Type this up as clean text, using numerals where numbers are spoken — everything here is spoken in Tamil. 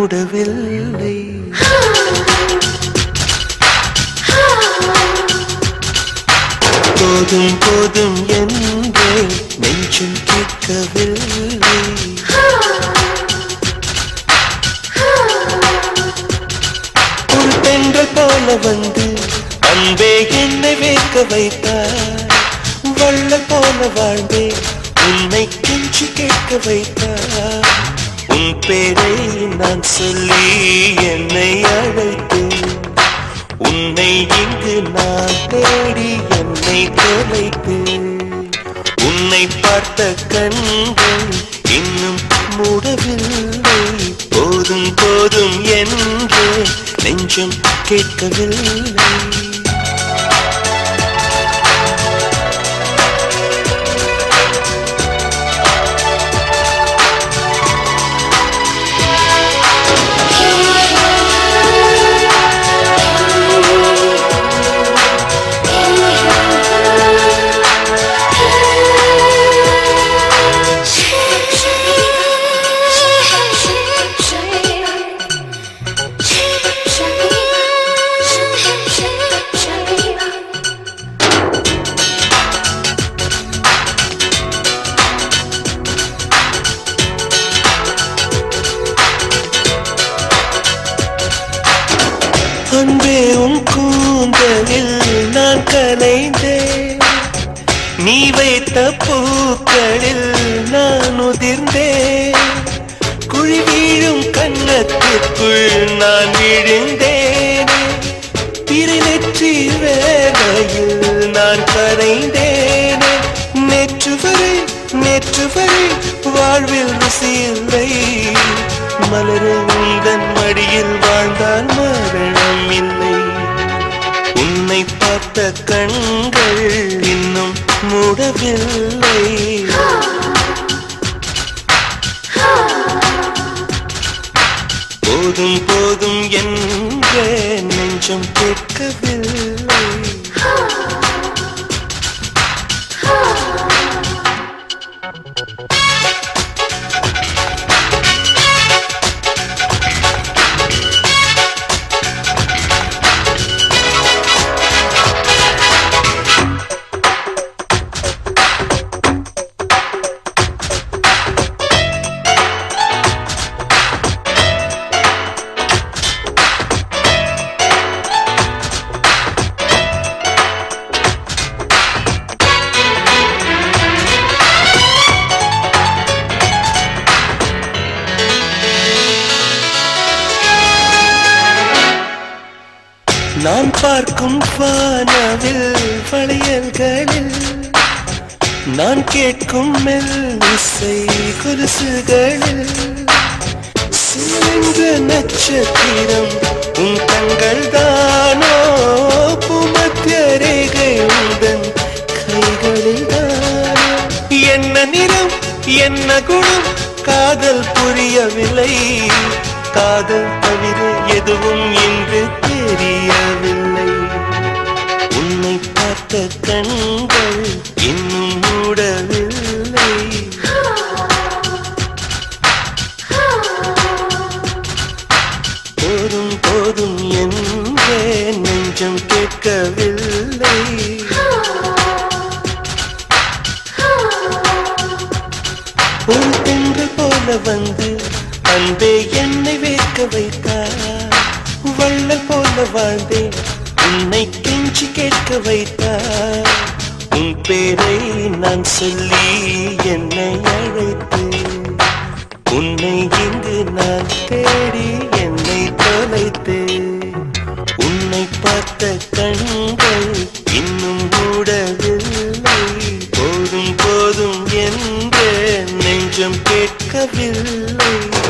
மூடவில்லை. போதும் போதும் என்றே நெஞ்சம் கேட்கவில்லை. ஒரு பெண்கள் போல வந்து அன்பே என்னை வேக்க வைத்தார். வள்ளல் போல வாழ்ந்தே உன்னை கெஞ்சி கேட்க வைத்தார். உன் பேரை நான் சொல்லி என்னை அழைத்தேன். உன்னை இங்கு நான் தேடி என்னை தொலைத்தேன். உன்னை பார்த்த கண்கள் இன்னும் மூடவில்லை. போதும் போதும் என்று நெஞ்சம் கேட்கவில்லை. அன்பே உன் கூந்தலில் நான் கலைந்தேன். நீ வைத்த பூக்களில் நான் உதிர்ந்தேன். குழி வீழும் கன்னத்திற்குள் நான் விழுந்தேன். பிறை நெற்றி வேலையில் நான் கரைந்தேன். நேற்று வரை வாழ்வில் ருசியில்லை. மலருந்தன் மடியில் வாழ்ந்தால் மரணம் இல்லை. உன்னை பார்த்த கண்கள் இன்னும் மூடவில்லை. போதும் போதும் என்ற நெஞ்சம் கேட்கவில்லை. நான் பார்க்கும் வானவில் வளையல்களில் நான் கேட்கும் மெல்லிசை கொலுசுகளில் சிறந்த நட்சத்திரம் உன் கண்கள் தானோ. பூமத்திய ரேகை உந்தன் கைகளில் தானோ. என்ன நிறம் என்ன குணம் காதல் புரியவில்லை. காதல் தவிர எதுவும் இன்று தெரியவில்லை. உன்னை பார்த்த கண்கள் இன்னும் மூடவில்லை. போதும் போதும் என்ற நெஞ்சம் கேட்கவில்லை. ஒரு பெண்கள் போல வந்து அன்பே என்னை வேக்க வைத்தார். வள்ளல் போல வாழ்ந்தேன் உன்னை கெஞ்சி கேட்க வைத்தார். உன் பேரை நான் சொல்லி என்னை அழைத்தேன். உன்னை இங்கு நான் தேடி என்னை தொலைத்தேன். உன்னை பார்த்த கண்கள் இன்னும் மூடவில்லை. போதும் போதும் என்ற நெஞ்சம் கேட்கவில்லை.